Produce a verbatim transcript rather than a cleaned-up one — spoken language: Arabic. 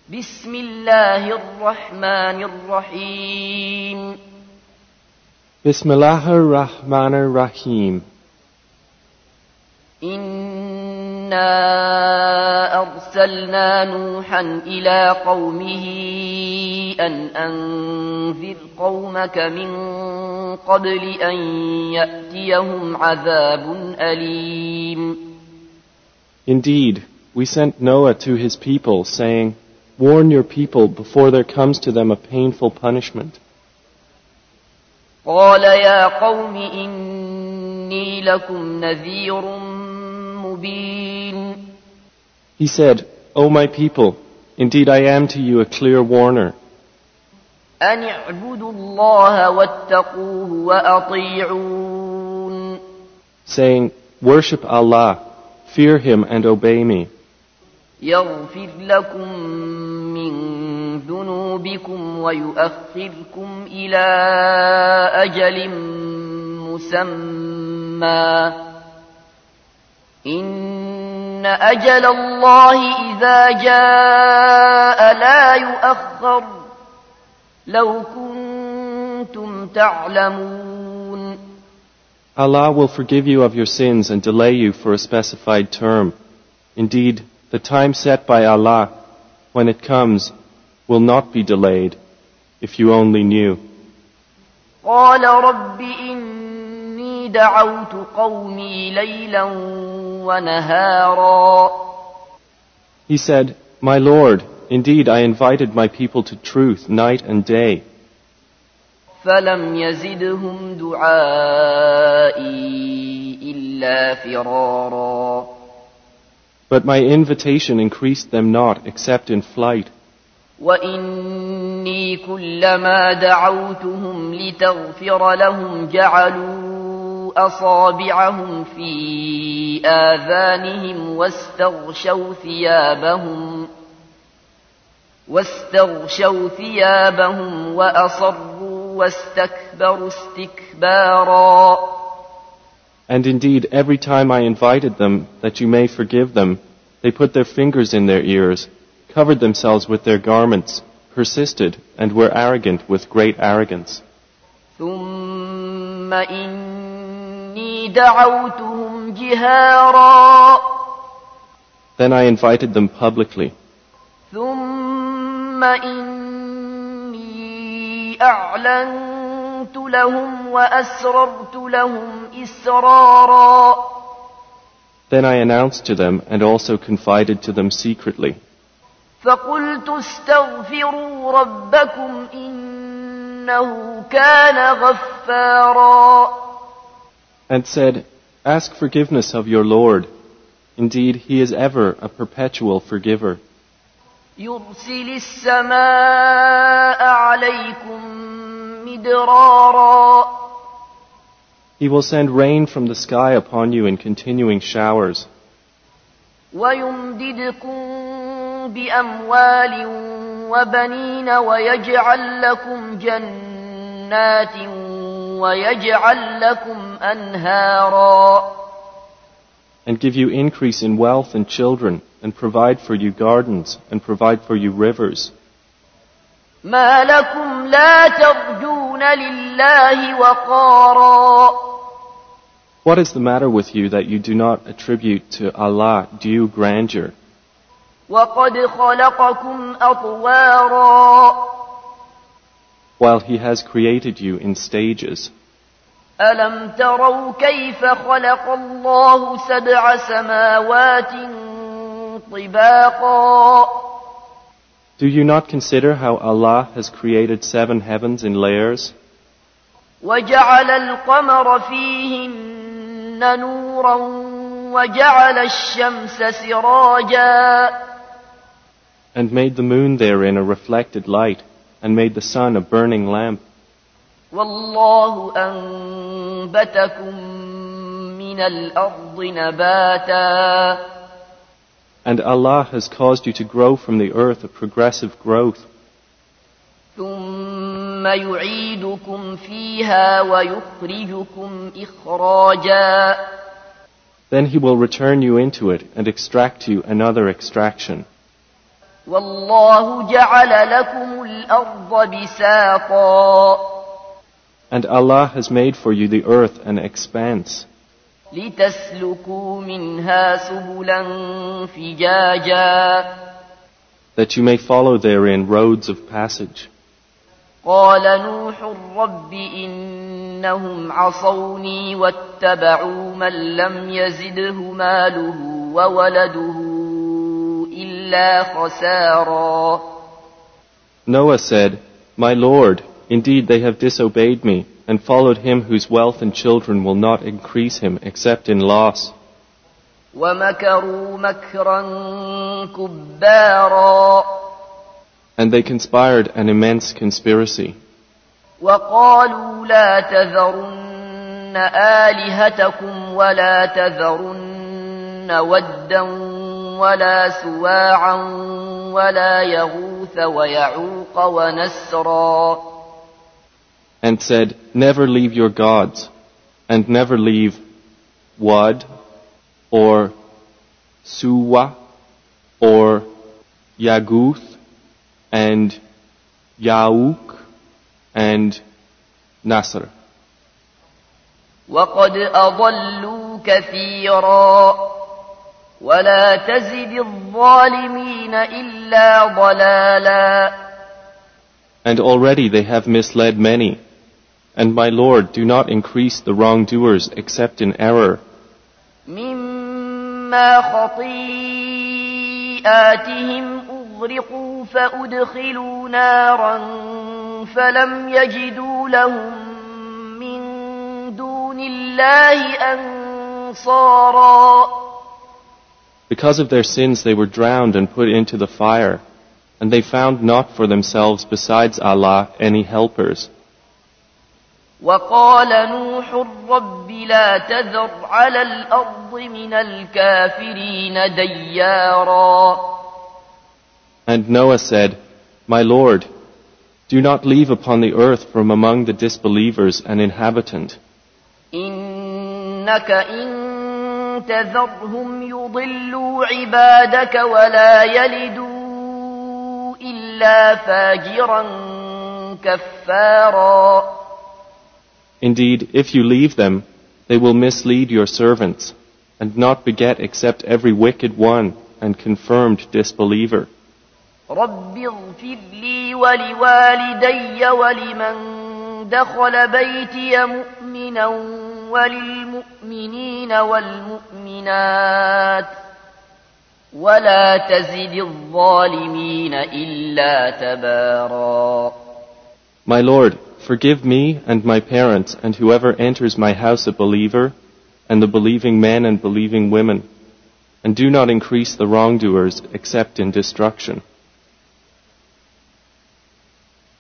بسم الله الرحمن الرحيم Bismillahir Rahmanir Rahim. إنا أرسلنا نوحا إلى قومه أن أنذر قومك من قبل أن يأتيهم عذاب أليم. Indeed, we sent Noah to his people, saying, Warn your people before there comes to them a painful punishment. قال يا قوم إني لكم نذير مبين. He said, O my people, indeed I am to you a clear warner. أن اعبدوا الله واتقوه وأطيعون. Saying, Worship Allah, fear Him and obey me. يغفر لكم من ذنوبكم ويؤخركم إلى أجل مسمى إن أجل الله إذا جاء لا يؤخر لو كنتم تعلمون. Allah will forgive you of your sins and delay you for a specified term. Indeed, the time set by Allah, when it comes, will not be delayed, if you only knew. قال رب إني دعوت قومي ليلا ونهارا. He said, My Lord, indeed I invited my people to truth night and day. فلم يزدهم دعائي إلا فرارا. But my invitation increased them not except in flight. وإني كلما دعوتهم لتغفر لهم جعلوا أصابعهم في آذانهم واستغشوا ثيابهم واستغشوا ثيابهم وأصروا واستكبروا استكبارا. And indeed, every time I invited them that you may forgive them, they put their fingers in their ears, covered themselves with their garments, persisted, and were arrogant with great arrogance. ثم إني دعوتهم جهارا. Then I invited them publicly. ثم إني أعلنت لهم وأسررت لهم إسرارا. Then I announced to them and also confided to them secretly. فقلت استغفروا ربكم إنه كان غفارا. And said, Ask forgiveness of your Lord. Indeed, He is ever a perpetual forgiver. يرسل السماء عليكم مدرارا. He will send rain from the sky upon you in continuing showers. ويمددكم بأموال وبنين ويجعل لكم جنات ويجعل لكم أنهارا. And give you increase in wealth and children, and provide for you gardens, and provide for you rivers. ما لكم لا ترجون لله وقارا. What is the matter with you that you do not attribute to Allah due grandeur? وقد خلقكم أطوارا. While He has created you in stages. ألم تروا كيف خلق الله سبع سماوات طباقا. Do you not consider how Allah has created seven heavens in layers? وجعل القمر فيهن نورا وجعل الشمس سراجا. And made the moon therein a reflected light, and made the sun a burning lamp. والله أنبتكم من الأرض نباتا. And Allah has caused you to grow from the earth a progressive growth. ثم يعيدكم فيها ويخرجكم إخراجا. Then He will return you into it and extract you another extraction. والله جعل لكم الأرض بساطا And Allah has made for you the earth an expanse, لتسلكوا منها سبلا فجاجا that you may follow therein roads of passage. قال نوح رب إنهم عصوني واتبعوا من لم يزده ماله وولده إلا خسارا. Noah said, My Lord, indeed they have disobeyed me and followed him whose wealth and children will not increase him except in loss. ومكروا مكرا كبارا And they conspired an immense conspiracy. وقالوا لا تذرن آلهتكم ولا تذرن ودا ولا سواعا ولا يغوث ويعوق ونسرا. And said, Never leave your gods, and never leave Wad, or Suwa, or Yaguth, and Yauk, and Nasr. وقد أضلوا كثيرا ولا تزد الظالمين إلا ضلالا. And already they have misled many. And my Lord, do not increase the wrongdoers except in error. مما خطيئاتهم أغرقوا فأدخلوا نارا فلم يجدوا لهم من دون الله أنصارا. Because of their sins they were drowned and put into the fire, and they found not for themselves besides Allah any helpers. وقال نوح رب لا تذر على الأرض من الكافرين ديارا. And Noah said, My Lord, do not leave upon the earth from among the disbelievers an inhabitant. إنك إن تذرهم يضلوا عبادك ولا يلدوا إلا فاجرا كفارا. Indeed, if you leave them, they will mislead your servants, and not beget except every wicked one and confirmed disbeliever. رب اغفر لي ولوالدي ولمن دخل بيتي مؤمنا وللمؤمنين والمؤمنات ولا تزد الظالمين إلا تبارا. My Lord, forgive me and my parents and whoever enters my house a believer, and the believing men and believing women, and do not increase the wrongdoers except in destruction.